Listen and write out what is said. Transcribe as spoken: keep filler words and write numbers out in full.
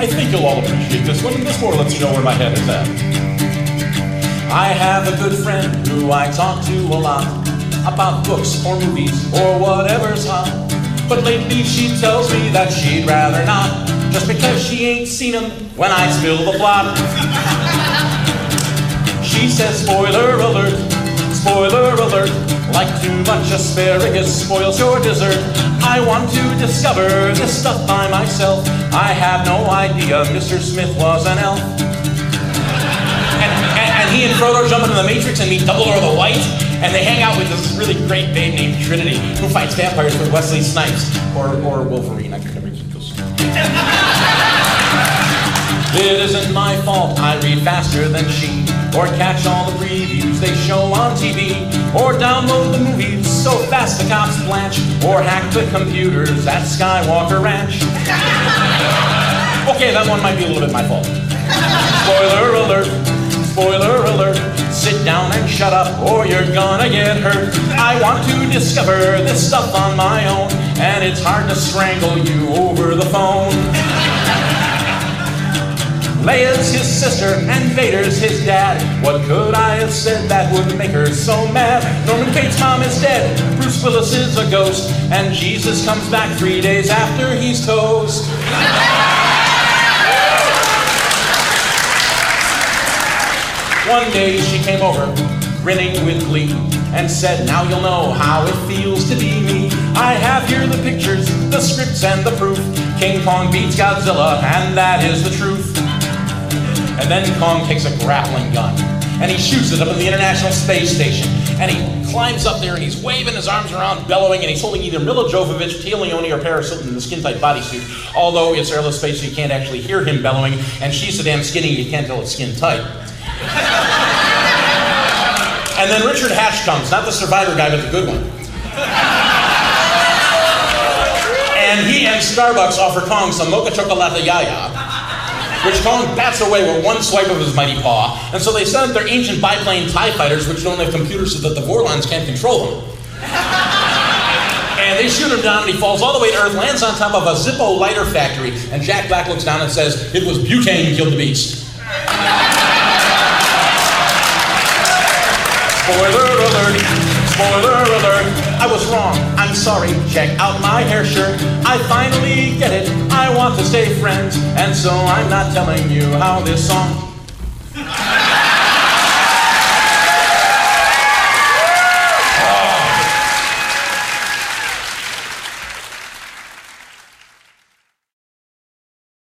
I think you'll all appreciate this one, and this more lets you know where my head is at. I have a good friend who I talk to a lot about books or movies or whatever's hot. But lately she tells me that she'd rather not, just because she ain't seen them when I spill the plot. She says, spoiler alert, spoiler alert, like too much asparagus spoils your dessert. I want to discover this stuff by myself. I have no idea Mister Smith was an elf. And, and, and he and Frodo jump into the Matrix and meet Dumbledore the White, and they hang out with this really great babe named Trinity, who fights vampires with Wesley Snipes, or, or Wolverine. I could never keep those. It isn't my fault I read faster than she, or catch all the previews they show on T V, or download the movies so fast the cops blanch, or hack the computers at Skywalker Ranch. Okay, that one might be a little bit my fault. Spoiler alert, spoiler alert, sit down and shut up or you're gonna get hurt. I want to discover this stuff on my own, and it's hard to strangle you over the phone. Leia's his sister and Vader's his dad. What could I have said that would make her so mad? Norman Bates' mom is dead, Bruce Willis is a ghost, and Jesus comes back three days after he's toast. One day she came over, grinning with glee, and said, now you'll know how it feels to be me. I have here the pictures, the scripts, and the proof. King Kong beats Godzilla, and that is the truth. And then Kong takes a grappling gun, and he shoots it up in the International Space Station. And he climbs up there, and he's waving his arms around, bellowing, and he's holding either Mila Jovovich, Tia Leone, or Paris Hilton in the skin-tight bodysuit. Although it's airless space, so you can't actually hear him bellowing, and she's so damn skinny you can't tell it's skin-tight. And then Richard Hatch comes, not the Survivor guy, but the good one. And he and Starbucks offer Kong some mocha chocolate yaya, which Kong bats away with one swipe of his mighty paw. And so they set up their ancient biplane TIE fighters, which don't have computers so that the Vorlons can't control them. And they shoot him down, and he falls all the way to Earth, lands on top of a Zippo lighter factory, and Jack Black looks down and says, it was butane who killed the beast. Spoiler alert, spoiler alert, I was wrong, I'm sorry, check out my hair shirt. I finally get it, I want to stay friends, and so I'm not telling you how this song